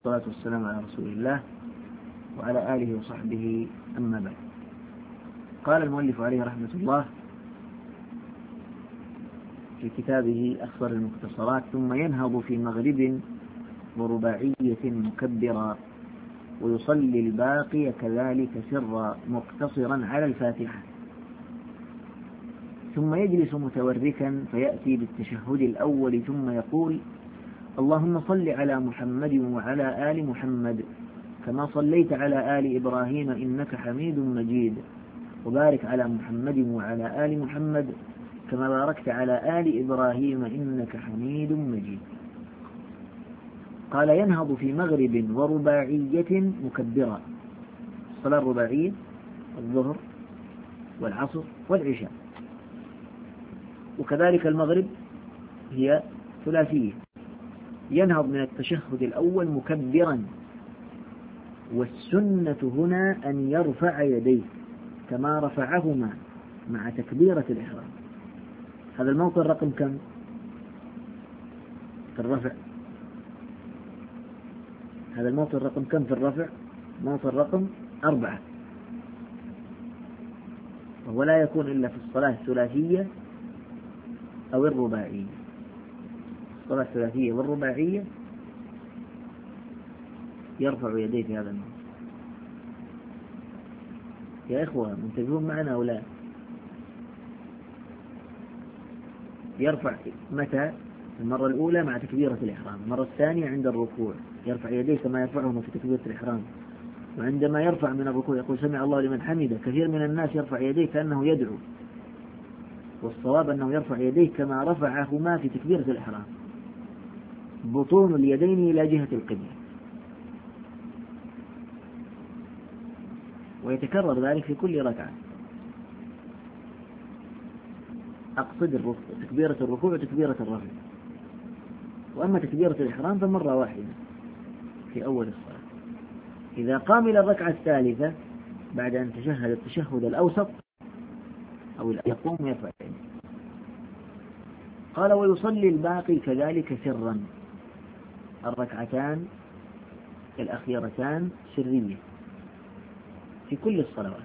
والصلاة والسلام على رسول الله وعلى آله وصحبه أما بعد. قال المؤلف عليه رحمة الله في كتابه أخصر المختصرات: ثم ينهض في مغرب ورباعية مكبرا ويصلي الباقي كذلك سرا مقتصرا على الفاتحة، ثم يجلس متوركا فيأتي بالتشهد الأول ثم يقول: اللهم صل على محمد وعلى آل محمد كما صليت على آل إبراهيم إنك حميد مجيد، وبارك على محمد وعلى آل محمد كما باركت على آل إبراهيم إنك حميد مجيد. قال: ينهض في مغرب ورباعية مكبرا. الصلاة الرباعية الظهر والعصر والعشاء، وكذلك المغرب هي ثلاثية. ينهض من التشهد الأول مكبرا، والسنة هنا أن يرفع يديه كما رفعهما مع تكبيرة الإحرام. هذا الموطن رقم كم في الرفع؟ هذا الموطن رقم كم في الرفع؟ موطن رقم 4، وهو لا يكون إلا في الصلاة الثلاثية أو الرباعية. الصلاة الثلاثية والرباعية يرفع يديه في هذا الموطن. يا إخوة منتبهون معنا أو لا؟ يرفع متى؟ المرة الأولى مع تكبيرة الإحرام، المرة الثانية عند الركوع يرفع يديه كما يرفعهما في تكبيرة الإحرام، وعندما يرفع من الركوع يقول سمع الله لمن حمده. كثير من الناس يرفع يديه كأنه يدعو، والصواب أنه يرفع يديه كما رفعهما في تكبيرة الإحرام، بطون اليدين إلى جهة القبلة، ويتكرر ذلك في كل ركعة. أقصد تكبيرة الركوع وتكبيرة الرفع، وأما تكبيرة الإحرام فمرة واحدة في أول الصلاة. إذا قام إلى الركعة الثالثة بعد أن تشهد التشهد الأوسط أو يقوم ويرفع يديه. قال: ويصلي الباقي كذلك سرا. الركعتان الأخيرتان سرية في كل الصلوات،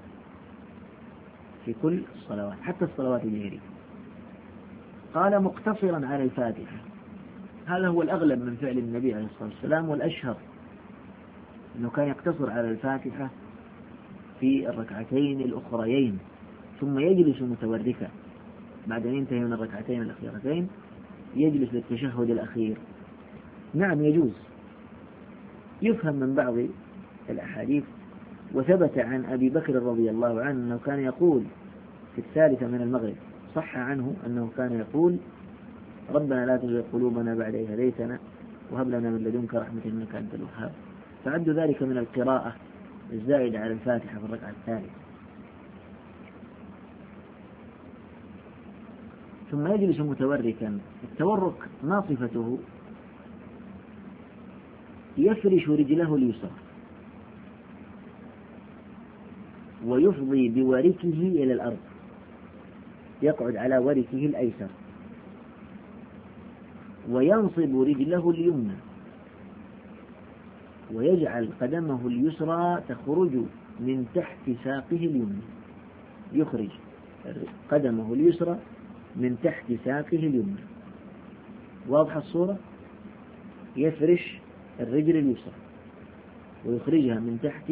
في كل الصلوات حتى الصلوات الجهرية. قال: مقتصرا على الفاتحة. هذا هو الأغلب من فعل النبي عليه الصلاة والسلام، والأشهر أنه كان يقتصر على الفاتحة في الركعتين الأخريين، ثم يجلس متوركا بعد أن ينتهي من الركعتين الأخيرتين، يجلس للتشهد الأخير. نعم يجوز. يفهم من بعض الأحاديث، وثبت عن أبي بكر رضي الله عنه أنه كان يقول في الثالثة من المغرب، صح عنه أنه كان يقول: ربنا لا تزغ قلوبنا بعد إذ هديتنا وهب لنا من لدنك رحمة إنك أنت الوهاب. فعد ذلك من القراءة الزائدة على الفاتحة في الركعة الثالثة. ثم يجلس متوركا. التورك ما صفته؟ يفرش رجله اليسرى ويفضي بوركه إلى الأرض، يقعد على وركه الأيسر، وينصب رجله اليمنى، ويجعل قدمه اليسرى تخرج من تحت ساقه اليمنى. يخرج قدمه اليسرى من تحت ساقه اليمنى. واضحة الصورة؟ يفرش الرجل اليسرى ويخرجها من تحت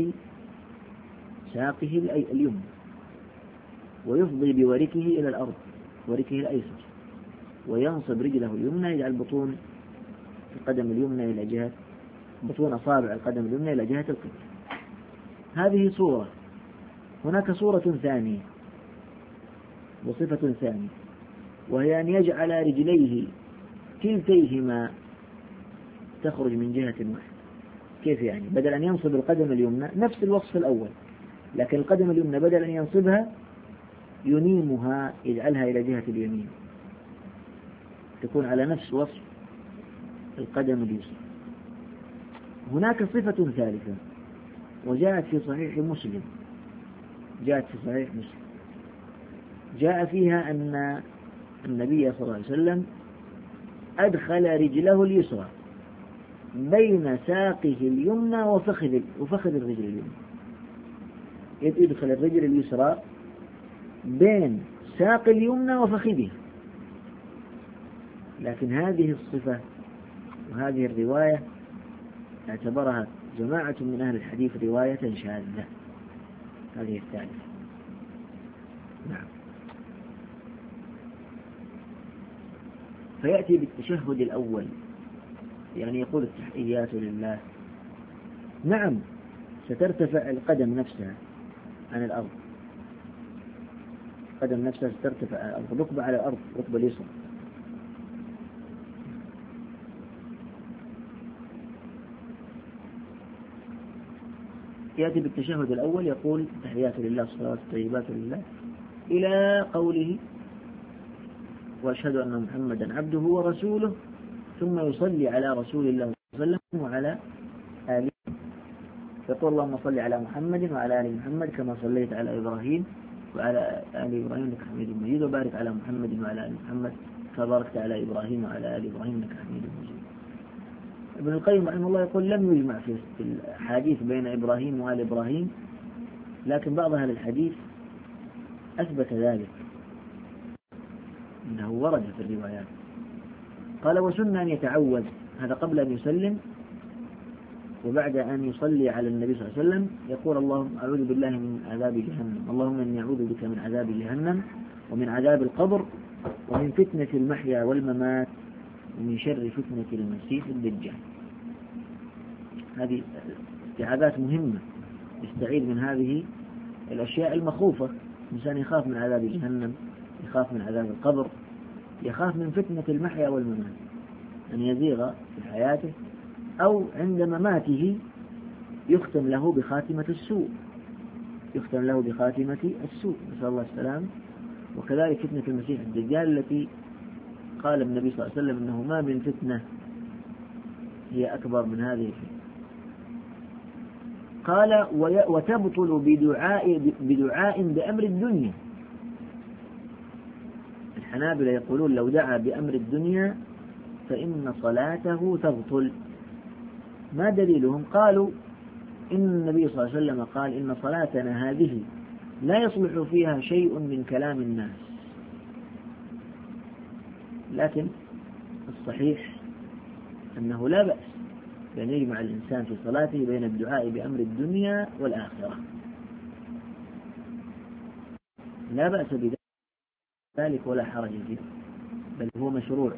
ساقه اليمنى، ويفضي بوركه إلى الأرض، وركه الأيسر، وينصب رجله اليمنى، يجعل بطون القدم اليمنى إلى جهة بطون أصابع القدم اليمنى إلى جهة القبلة. هذه صورة. هناك صورة ثانية وصفة ثانية، وهي أن يجعل رجليه كلتيهما تخرج من جهة واحدة. كيف يعني؟ بدل أن ينصب القدم اليمنى نفس الوصف الأول، لكن القدم اليمنى بدل أن ينصبها ينيمها، يجعلها إلى جهة اليمين، تكون على نفس وصف القدم اليسرى. هناك صفة ثالثة وجاءت في صحيح مسلم، جاء فيها أن النبي صلى الله عليه وسلم أدخل رجله اليسرى بين ساقه اليمنى وفخذ الرجل اليمنى، يدخل الرجل اليسرى بين ساق اليمنى وفخذها. لكن هذه الصفة وهذه الرواية اعتبرها جماعة من أهل الحديث رواية شاذة. هذه الثالثة. نعم. فيأتي بالتشهد الأول، يعني يقول التحيات لله. نعم، سترتفع القدم نفسها عن الأرض، القدم نفسها سترتفع على الأرض، ركبة على الأرض، ركبة اليسرى. يأتي بالتشهد الأول يقول تحيات لله الصلوات الطيبات لله إلى قوله وأشهد أن محمدا عبده ورسوله، ثم يصلي على رسول الله صلى الله عليه وسلم وعلى آله، يقول اللهم صل على محمد وعلى آل محمد كما صليت على إبراهيم وعلى آل إبراهيم إنك حميد مجيد، وبارك على محمد وعلى آل محمد كما باركت على إبراهيم وعلى آل إبراهيم إنك حميد مجيد. ابن القيم رحمه الله يقول لم يجمع في الحديث بين إبراهيم وآل إبراهيم، لكن بعض أهل الحديث أثبت ذلك، إنه ورد في الروايات. قال وسنة أن يتعوذ، هذا قبل أن يسلم وبعد أن يصلي على النبي صلى الله عليه وسلم، يقول اللهم أعوذ بالله من عذاب جهنم، اللهم إني أعوذ بك من عذاب جهنم ومن عذاب القبر ومن فتنة المحيا والممات ومن شر فتنة المسيح الدجال. هذه استعاذات مهمة، يستعيذ من هذه الأشياء المخوفة. الإنسان يخاف من عذاب جهنم، يخاف من عذاب القبر، يخاف من فتنة المحيا والممات، أن يزيغ في حياته أو عند مماته يختم له بخاتمة السوء، يختم له بخاتمة السوء، نسأل الله السلام. وكذلك فتنة المسيح الدجال التي قال النبي صلى الله عليه وسلم إنه ما من فتنة هي أكبر من هذه الفتنة. قال وتبطل بدعاء بأمر الدنيا. الحنابلة يقولون لو دعا بأمر الدنيا فإن صلاته تبطل. ما دليلهم؟ قالوا إن النبي صلى الله عليه وسلم قال إن صلاتنا هذه لا يصلح فيها شيء من كلام الناس. لكن الصحيح أنه لا بأس بأن يجمع الإنسان في صلاته بين الدعاء بأمر الدنيا والآخرة، لا بأس بذلك ولا حرج فيه، بل هو مشروع.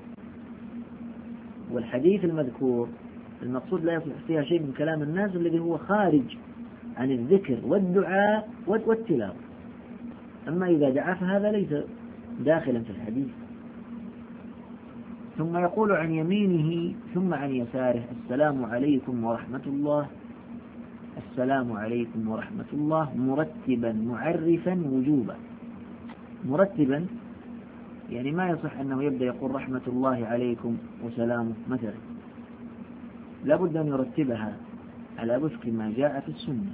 والحديث المذكور المقصود لا يصلح فيها شيء من كلام الناس الذي هو خارج عن الذكر والدعاء والتلاوة. أما إذا دعا فهذا ليس داخلا في الحديث. ثم يقول عن يمينه ثم عن يساره السلام عليكم ورحمة الله، السلام عليكم ورحمة الله، مرتبا معرفا وجوبا. مرتبا يعني ما يصح أنه يبدأ يقول رحمة الله عليكم وسلامه مثلا، لا بد أن يرتبها على وفق ما جاء في السنة.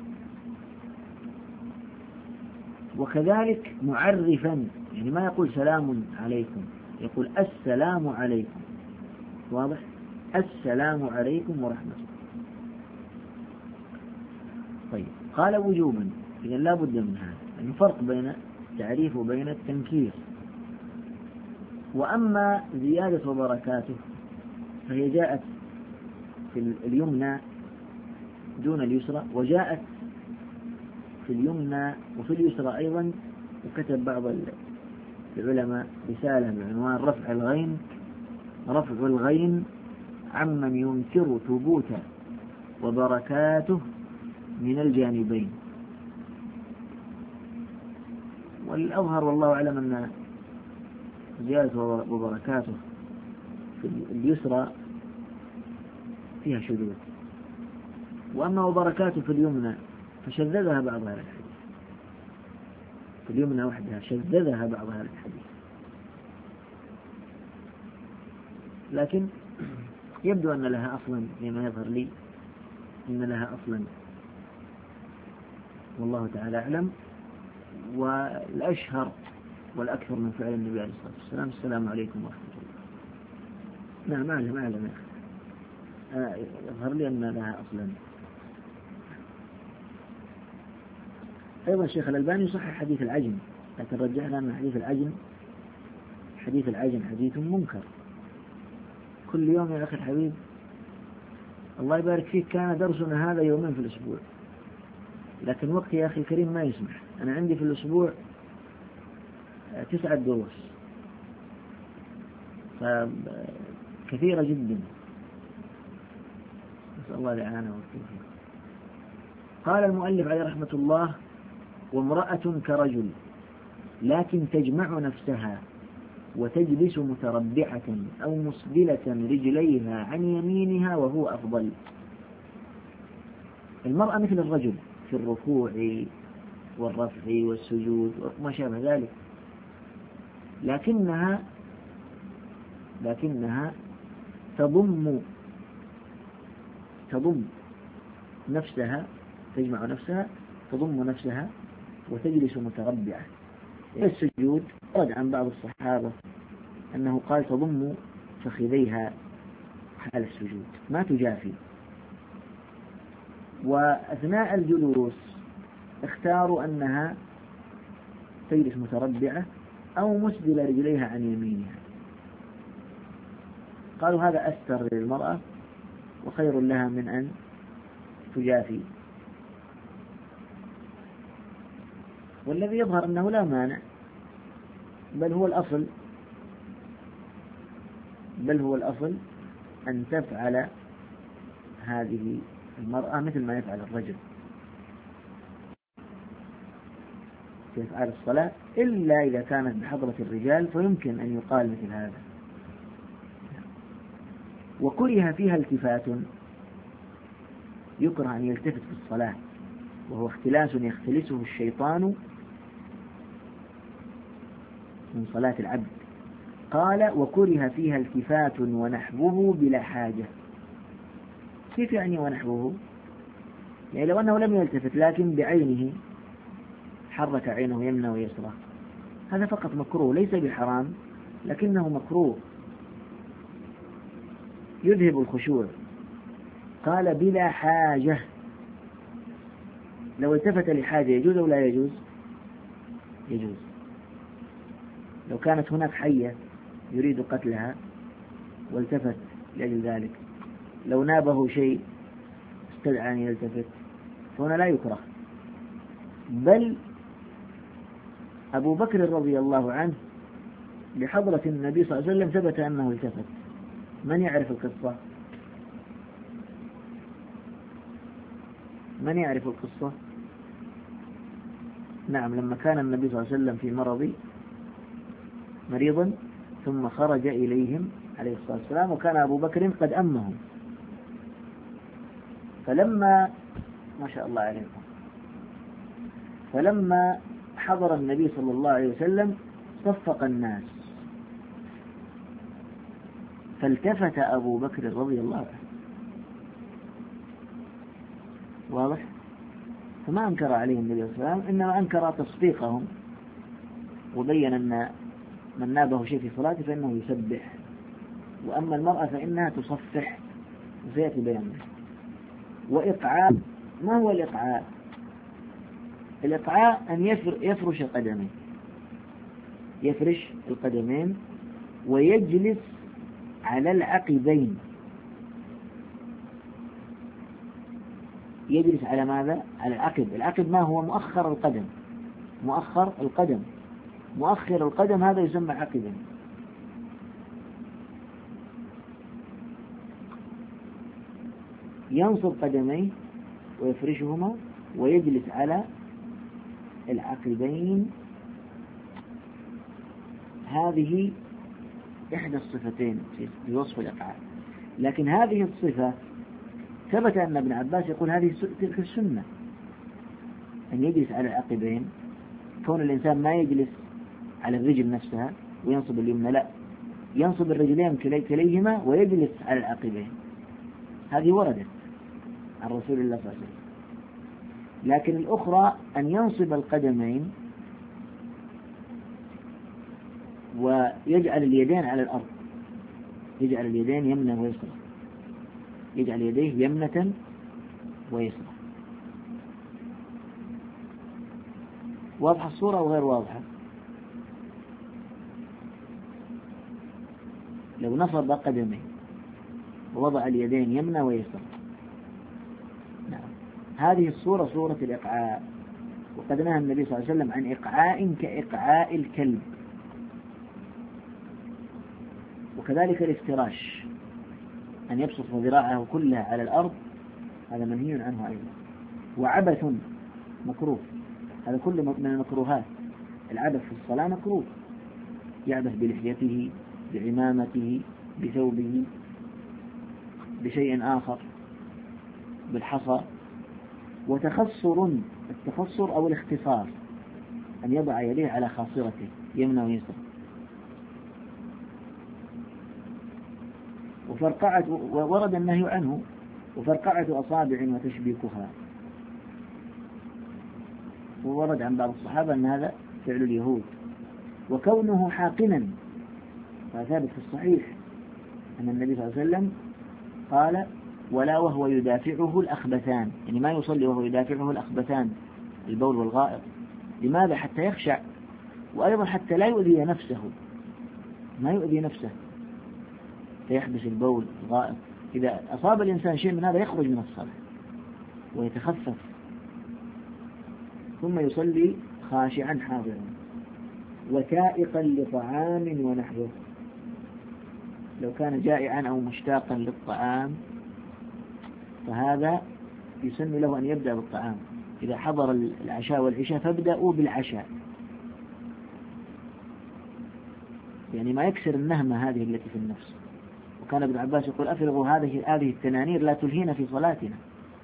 وكذلك معرفا، يعني ما يقول سلام عليكم، يقول السلام عليكم، واضح؟ السلام عليكم ورحمة الله. طيب قال وجوبا، إذن لا بد من هذا، يعني فرق بين التعريف وبين التنكير. وأما زيادة وبركاته فهي جاءت في اليمنى دون اليسرى، وجاءت في اليمنى وفي اليسرى أيضا. وكتب بعض العلماء رسالة بعنوان رفع الغين عمن ينكر ثبوت وبركاته من الجانبين. والأظهر والله أعلم أن زيادة وبركاته في اليسرى فيها شذوذ، وأما وبركاته في اليمنى فشذذها بعض أهل الحديث، في اليمنى وحدها شذذها بعض أهل الحديث. لكن يبدو أن لها أصلا، فيما يظهر لي أن لها أصلا، والله تعالى أعلم. والأشهر والأكثر من فعل النبي عليه الصلاة والسلام السلام عليكم ورحمة الله. نعم أعلم يظهر لي أن لها أصلا. أيضا الشيخ الألباني يصحح حديث العجم، لكن رجحنا أن حديث العجم حديث منكر. كل يوم يا أخي الحبيب الله يبارك فيك كان درسنا هذا يومين في الأسبوع، لكن وقت يا أخي الكريم ما يسمح. أنا عندي في الأسبوع 9 دروس، فكثيرة جدا، نسأل الله الإعانة والتوفيق. قال المؤلف عليه رحمة الله: وامرأة كرجل لكن تجمع نفسها وتجلس متربعة أو مسبلة رجليها عن يمينها وهو أفضل. المرأة مثل الرجل في الركوع والرفع والسجود وما شابه ذلك، لكنها تضم نفسها، تجمع نفسها، تضم نفسها وتجلس متربعة. السجود ورد عن بعض الصحابة أنه قال تضم فخذيها حال السجود ما تجافي. وأثناء الجلوس اختاروا أنها تجلس متربعة أو مسدل رجليها عن يمينها، قالوا هذا أستر للمرأة وخير لها من أن تجافي. والذي يظهر أنه لا مانع، بل هو الأصل أن تفعل هذه المرأة مثل ما يفعل الرجل في أفعال الصلاة، إلا إذا كانت بحضرة الرجال فيمكن أن يقال مثل هذا. وكره فيها التفات، يكره أن يلتفت في الصلاة، وهو اختلاس يختلسه الشيطان من صلاة العبد. قال: وكره فيها التفات ونحوه بلا حاجة. كيف يعني ونحوه؟ يعني لو أنه لم يلتفت لكن بعينه حرك عينه يمنى ويسرى، هذا فقط مكروه، ليس بحرام لكنه مكروه يذهب الخشوع. قال: بلا حاجة. لو التفت لحاجة يجوز أو لا يجوز؟ يجوز. لو كانت هناك حية يريد قتلها والتفت لأجل ذلك، لو نابه شيء استدعى أن يلتفت، فهنا لا يكره. بل أبو بكر رضي الله عنه بحضرة النبي صلى الله عليه وسلم ثبت أنه التفت. من يعرف القصة؟ من يعرف القصة؟ نعم، لما كان النبي صلى الله عليه وسلم في مريضا ثم خرج إليهم عليه الصلاة والسلام، وكان أبو بكر قد أمهم، فلما ما شاء الله عليكم، فلما حضر النبي صلى الله عليه وسلم صفق الناس، فالتفت أبو بكر رضي الله عنه، واضح؟ فما أنكر عليه النبي صلى الله عليه وسلم، إنما أنكر تصفيقهم، وبين أن من نابه شيء في صلاته فإنه يسبح، وأما المرأة فإنها تصفح، وسيأتي بيانه. وإقعاء، ما هو الإقعاء؟ الإقعاء أن يفرش قدميه، يفرش القدمين ويجلس على العقبين. يجلس على ماذا؟ على العقب. العقب ما هو؟ مؤخر القدم. مؤخر القدم هذا يسمى عقبا. ينصب قدميه ويفرشهما ويجلس على العقبين. هذه إحدى الصفتين في وصف الإقعاء. لكن هذه الصفة ثبت أن ابن عباس يقول هذه تلك السنة، أن يجلس على العقبين. كون الإنسان ما يجلس على الرجل نفسها وينصب اليمنى، لا، ينصب الرجلين كليهما ويجلس على العقبين. هذه وردت عن رسول الله صلى الله عليه وسلم. لكن الأخرى أن ينصب القدمين ويجعل اليدين على الأرض، يجعل اليدين يمنى ويسرى. يجعل يديه يمنة ويسرى. واضحة الصورة أو غير واضحة؟ لو نصب قدمه ووضع اليدين يمنى ويسرى، نعم، هذه الصورة صورة الإقعاء. وقد نهى النبي صلى الله عليه وسلم عن إقعاء كإقعاء الكلب، وكذلك الافتراش، أن يبسط ذراعه كلها على الأرض، هذا منهي عنه أيضا. وعبث مكروه، هذا كله من المكروهات. العبث في الصلاة مكروه، يعبث بلحيته، بعمامته، بثوبه، بشيء آخر، بالحصى. وتخصر، التخصر أو الاختصار، أن يضع يديه على خاصرته يمنى ويسرى. وفرقعة، ورد النهي عنه، وفرقعة أصابع وتشبيكها. وورد عن بعض الصحابة أن هذا فعل اليهود. وكونه حاقنا، فثابت في الصحيح أن النبي صلى الله عليه وسلم قال: ولا وهو يدافعه الأخبثان، يعني ما يصلي وهو يدافعه الأخبثان، البول والغائط. لماذا؟ حتى يخشع، وأيضا حتى لا يؤذي نفسه، ما يؤذي نفسه فيحبس البول الغائط. إذا أصاب الإنسان شيء من هذا يخرج من الصلاة ويتخفف، ثم يصلي خاشعا حاضرا وكائقا لطعام ونحوه. لو كان جائعا أو مشتاقا للطعام فهذا يسن له أن يبدأ بالطعام. إذا حضر العشاء والعشاء فابدأوا بالعشاء، يعني ما يكسر النهمة هذه التي في النفس. وكان ابن عباس يقول: أفرغوا هذه التنانير لا تلهينا في صلاتنا،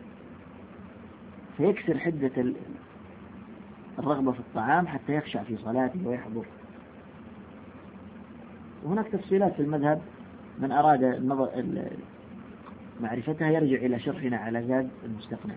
فيكسر حدة الرغبة في الطعام حتى يخشع في صلاته ويحضر. وهناك تفصيلات في المذهب، من أراد النظر معرفتها يرجع إلى شرحنا على زاد المستقنع.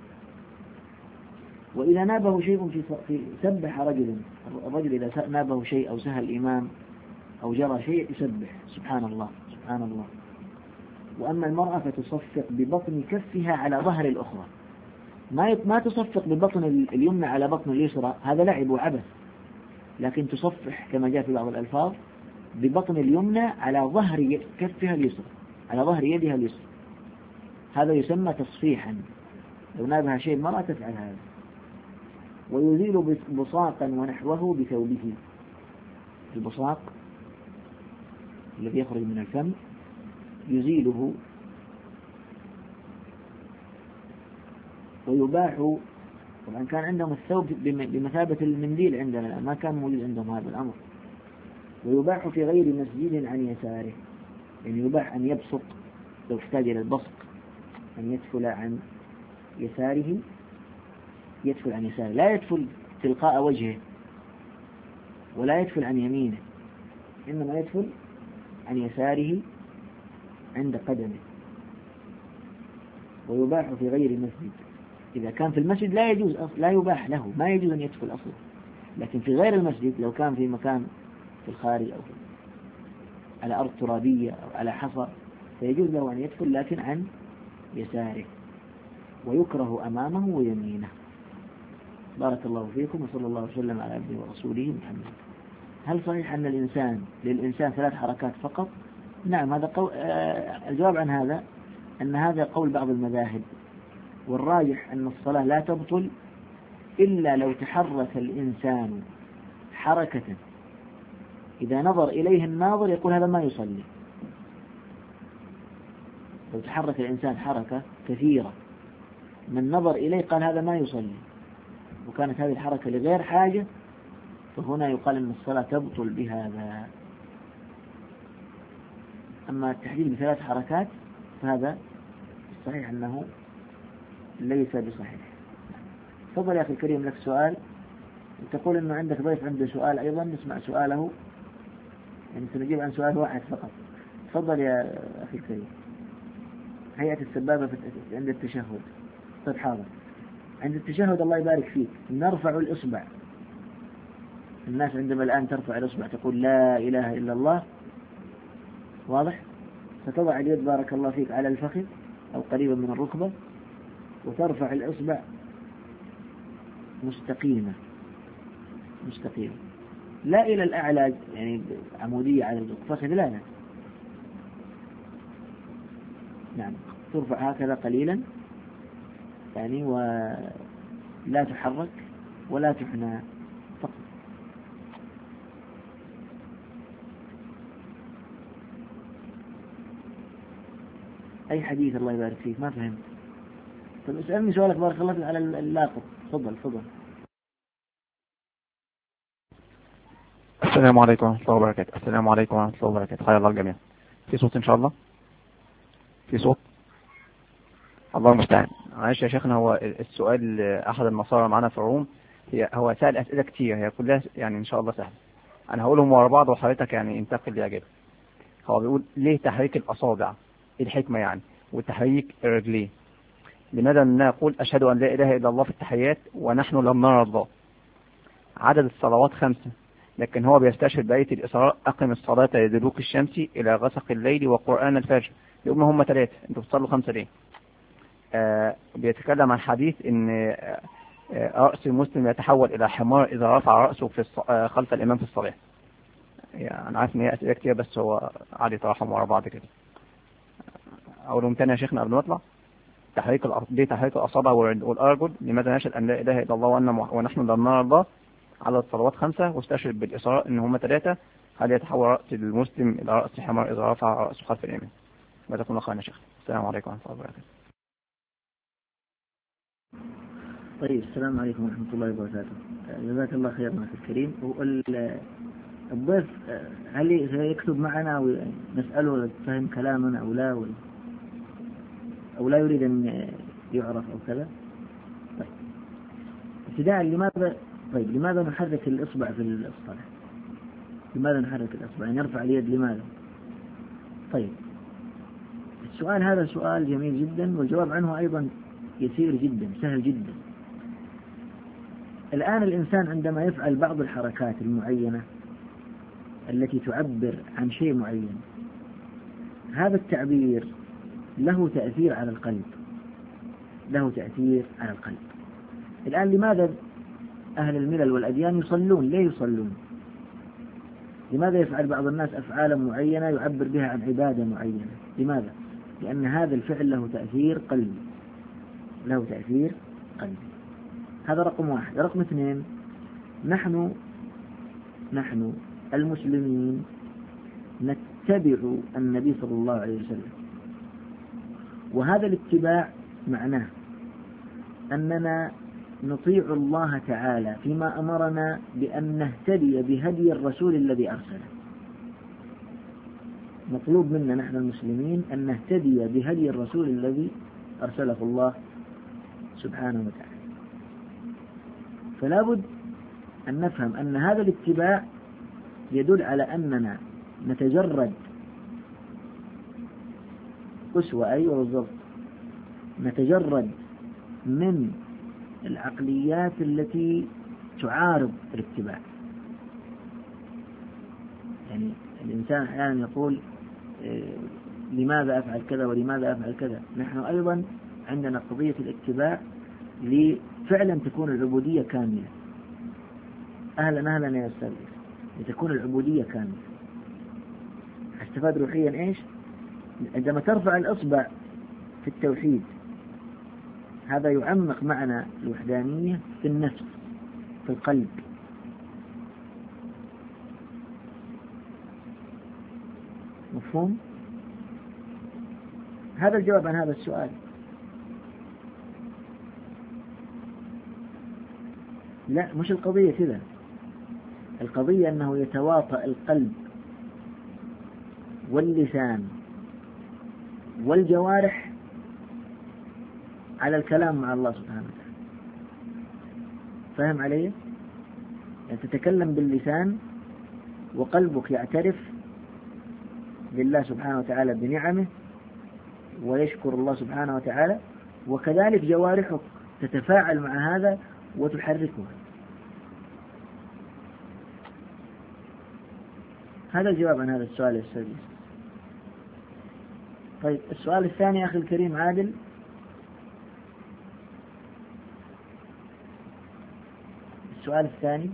وإذا نابه شيء في سبح الرجل إذا نابه شيء أو سهى الإمام أو جرى شيء يسبح سبحان الله سبحان الله. وأما المرأة فتصفق ببطن كفها على ظهر الأخرى، ما تصفق ببطن اليمنى على بطن اليسرى، هذا لعب وعبث، لكن تصفح كما جاء في بعض الألفاظ ببطن اليمنى على ظهر كفها اليسرى، على ظهر يدها اليسرى، هذا يسمى تصفيحا. لو نابها شيء المرأة تفعل هذا. ويزيل بصاقا ونحوه بثوبه، البصاق الذي يخرج من الفم يزيله. ويباح، طبعا كان عندهم الثوب بمثابة المنديل عندنا، ما كان موجود عندهم هذا الأمر. ويباح في غير مسجد عن يساره، يعني يباح أن يبصق لو احتاج إلى البصق، أن يدفل عن يساره، يدفل عن يساره، لا يدفل تلقاء وجهه ولا يدفل عن يمينه، إنما يدفل عن يساره عند قدمه. ويباح في غير مسجد، إذا كان في المسجد لا يجوز، لا يباح له، ما يجوز أن يدخل أصلا. لكن في غير المسجد، لو كان في مكان في الخارج أو على أرض ترابية أو على حصى، فيجوز له أن يدخل لكن عن يساره. ويكره أمامه ويمينه. بارك الله فيكم، وصلى الله وسلم على عبده ورسوله محمد. هل صحيح أن للإنسان 3 حركات فقط؟ نعم، هذا الجواب عن هذا أن هذا قول بعض المذاهب، والراجح أن الصلاة لا تبطل إلا لو تحرك الإنسان حركة إذا نظر إليه الناظر يقول هذا ما يصلي. لو تحرك الإنسان حركة كثيرة من نظر إليه قال هذا ما يصلي، وكانت هذه الحركة لغير حاجة، فهنا يقال أن الصلاة تبطل بهذا. أما التحديد ب3 حركات فهذا صحيح أنه ليس بصحيح. تفضل يا أخي الكريم، لك سؤال. تقول أنه عندك ضيف عنده سؤال أيضا، نسمع سؤاله، يعني سنجيب عن سؤال واحد فقط. تفضل يا أخي الكريم. هيئة السبابة عند التشهد. طيب حاضر. عند التشهد الله يبارك فيك نرفع الإصبع. الناس عندما الآن ترفع الإصبع تقول لا إله إلا الله، واضح؟ فتضع اليد بارك الله فيك على الفخذ أو قريبا من الركبة، وترفع الإصبع مستقيمة لا إلى الأعلى يعني عمودية على الفخذ، لا نعم، ترفع هكذا قليلا يعني، ولا تحرك ولا تحنى فقط. أي حديث؟ الله يبارك فيك، ما فهمت. طب اسألني سؤالك بارك الله فيك على اللاقط. تفضل. السلام عليكم ورحمة الله وبركاته. السلام عليكم ورحمة الله وبركاته. حيا الله الجميع. في صوت إن شاء الله؟ في صوت؟ الله المستعان. معلش يا شيخنا، هو السؤال أحد النصارى معنا في الروم، هو سأل أسئلة كتير، هي كلها يعني إن شاء الله سهل. أنا هقولهم ورا بعض وحضرتك يعني انتقل لإجابة. هو بيقول: ليه تحريك الأصابع؟ إيه الحكمة يعني؟ وتحريك الرجلين؟ لماذا نقول أشهد أن لا إله إلا الله في التحيات ونحن لم نرى الله؟ عدد الصلوات 5، لكن هو بيستشهد بآية الإسراء: أقم الصلاة لدلوك الشمس إلى غسق الليل وقرآن الفجر. يقول هم 3، أنتوا بتصلوا 5 ليه؟ بيتكلم عن حديث إن رأس المسلم يتحول إلى حمار إذا رفع رأسه في خلف الإمام في الصلاة. يعني أنا عارف إن هي أسئلة كتير، بس هو عادي طرحهم ورا بعض كده. أقولهم تاني يا شيخنا قبل ما أطلع. ليه تحريك الأصابع والأرجل؟ لماذا نشهد أن لا إله إلا الله ونحن لم نرى الله؟ على الصلوات 5، واستشهد بالإسراء إن هم 3. هل يتحول رأس المسلم إلى رأس حمار إذا رفع رأسه خلف الإمام؟ ماذا كنا خيرا يا شيخ؟ السلام عليكم ورحمة الله وبركاته. طيب، السلام عليكم ورحمة الله وبركاته. جزاك الله خير أخي الكريم. الضيف هل سيكتب معنا ونسأله فهم كلامنا أو لا يريد أن يعرف أو كذا؟ طيب، ابتداء لماذا نحرك الإصبع في الصلاة؟ لماذا نحرك الإصبع؟ يعني نرفع اليد لماذا؟ طيب، السؤال هذا سؤال جميل جدا، والجواب عنه أيضا يسير جدا، سهل جدا. الآن الإنسان عندما يفعل بعض الحركات المعينة التي تعبر عن شيء معين، هذا التعبير له تأثير على القلب. الآن لماذا أهل الملل والأديان يصلون؟ ليه يصلون؟ لماذا يفعل بعض الناس أفعالا معينة يعبر بها عن عبادة معينة؟ لماذا؟ لأن هذا الفعل له تأثير قلبي. هذا رقم 1. رقم 2، نحن المسلمين نتبع النبي صلى الله عليه وسلم، وهذا الاتباع معناه أننا نطيع الله تعالى فيما أمرنا بأن نهتدي بهدي الرسول الذي أرسله. مطلوب منا نحن المسلمين أن نهتدي بهدي الرسول الذي أرسله الله سبحانه وتعالى. فلا بد أن نفهم أن هذا الاتباع يدل على أننا نتجرد بالضبط، نتجرد من العقليات التي تعارض الاتباع. يعني الإنسان أحيانا يقول لماذا أفعل كذا ولماذا أفعل كذا. نحن أيضا عندنا قضية الاتباع لفعلا تكون العبودية كاملة. أهلا يا أستاذ، لتكون العبودية كاملة. استفاد روحيا إيش؟ عندما ترفع الإصبع في التوحيد، هذا يعمق معنى الوحدانية في النفس، في القلب. مفهوم؟ هذا الجواب عن هذا السؤال. لا، مش القضية كذا. القضية أنه يتواطأ القلب واللسان والجوارح على الكلام مع الله سبحانه وتعالى. فهم علي؟ يعني تتكلم باللسان وقلبك يعترف لله سبحانه وتعالى بنعمه ويشكر الله سبحانه وتعالى، وكذلك جوارحك تتفاعل مع هذا وتحركها. هذا الجواب عن هذا السؤال يا أستاذ. طيب السؤال الثاني أخي الكريم عادل. السؤال الثاني: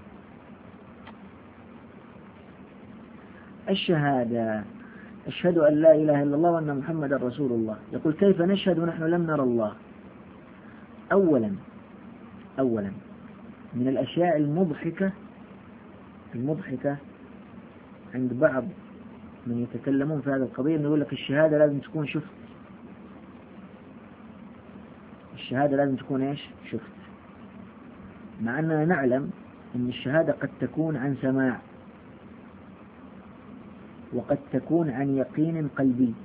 الشهادة، أشهد أن لا إله إلا الله وأن محمدا رسول الله. يقول: كيف نشهد ونحن لم نرى الله؟ أولا من الأشياء المضحكة عند بعض من يتكلمون في هذا القضية يقول لك الشهادة لازم تكون شفت. الشهادة لازم تكون إيش؟ شفت. مع أننا نعلم أن الشهادة قد تكون عن سماع، وقد تكون عن يقين قلبي.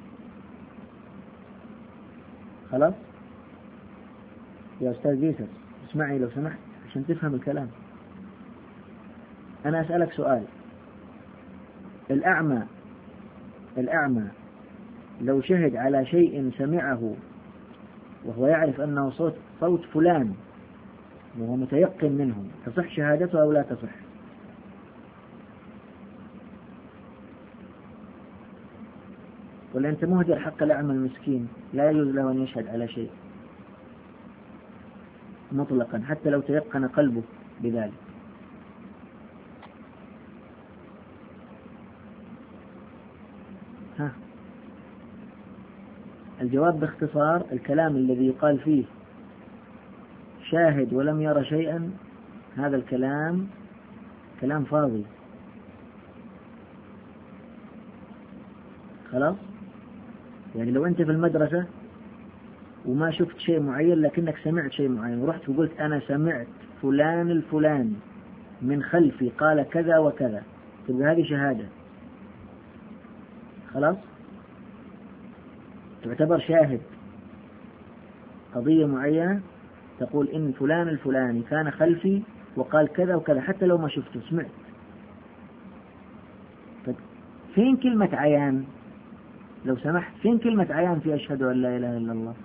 خلاص يا أستاذ يوسف، اسمعي لو سمحت عشان تفهم الكلام. أنا أسألك سؤال: الأعمى لو شهد على شيء سمعه وهو يعرف أنه صوت فلان وهو متيقن منه، تصح شهادته أو لا تصح؟ ولا أنت مهدر حق الأعمى المسكين، لا يجوز له أن يشهد على شيء مطلقا حتى لو تيقن قلبه بذلك؟ الجواب باختصار: الكلام الذي يقال فيه شاهد ولم يرى شيئا، هذا الكلام كلام فاضي. خلاص؟ يعني لو أنت في المدرسة وما شفت شيء معين لكنك سمعت شيء معين ورحت وقلت أنا سمعت فلان الفلاني من خلفي قال كذا وكذا، تبقى هذه شهادة. خلاص؟ تعتبر شاهد قضية معينة، تقول إن فلان الفلاني كان خلفي وقال كذا وكذا حتى لو ما شفته سمعت. فين كلمة عيان؟ لو سمحت، فين كلمة عيان في أشهد أن لا إله إلا الله؟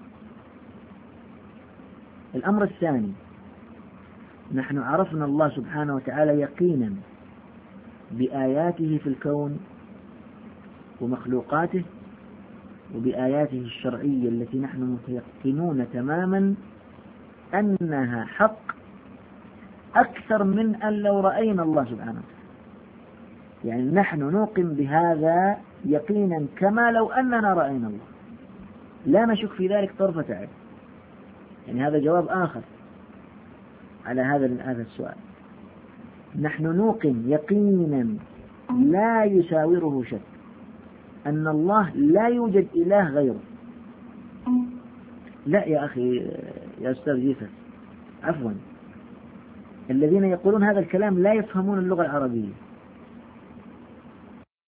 الأمر الثاني: نحن عرفنا الله سبحانه وتعالى يقينا بآياته في الكون ومخلوقاته وبآياته الشرعية التي نحن متيقنون تماما أنها حق أكثر من أن لو رأينا الله سبحانه وتعالى. يعني نحن نوقن بهذا يقينا كما لو أننا رأينا الله، لا نشك في ذلك طرفة عين. يعني هذا جواب آخر على هذا السؤال. نحن نوقن يقينا لا يساوره شك أن الله لا يوجد إله غيره. لا يا أخي يا أستاذ يوسف، عفوا، الذين يقولون هذا الكلام لا يفهمون اللغة العربية.